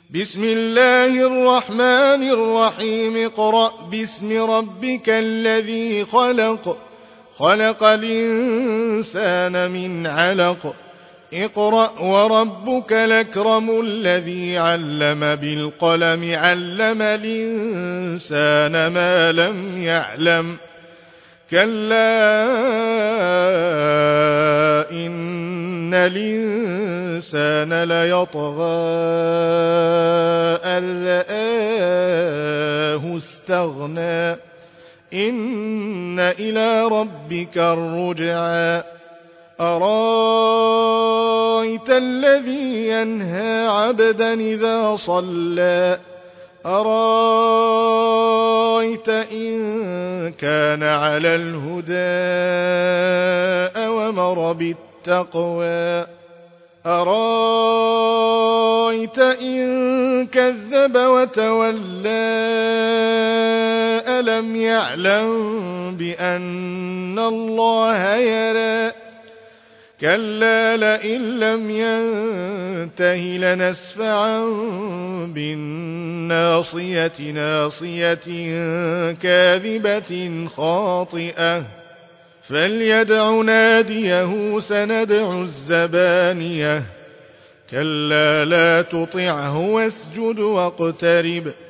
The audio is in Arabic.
بسم الله الرحمن الرحيم اقرأ باسم ربك الذي خلق خلق الإنسان من علق اقرأ وربك الأكرم الذي علم بالقلم علم الإنسان ما لم يعلم كلا إن الإنسان ليطغى أن رآه استغنى إن إلى ربك الرجعى أرايت الذي ينهى عبدا إذا صلى أرايت إن كان على الهدى أوامر بالتقوى أرايت إن كذب وتولى ألم يعلم بأن الله يرى كلا لئن لم ينته لنسفعا بالناصية ناصية كاذبة خاطئة فليدع ناديه سندع الزبانية كلا لا تطعه واسجد واقترب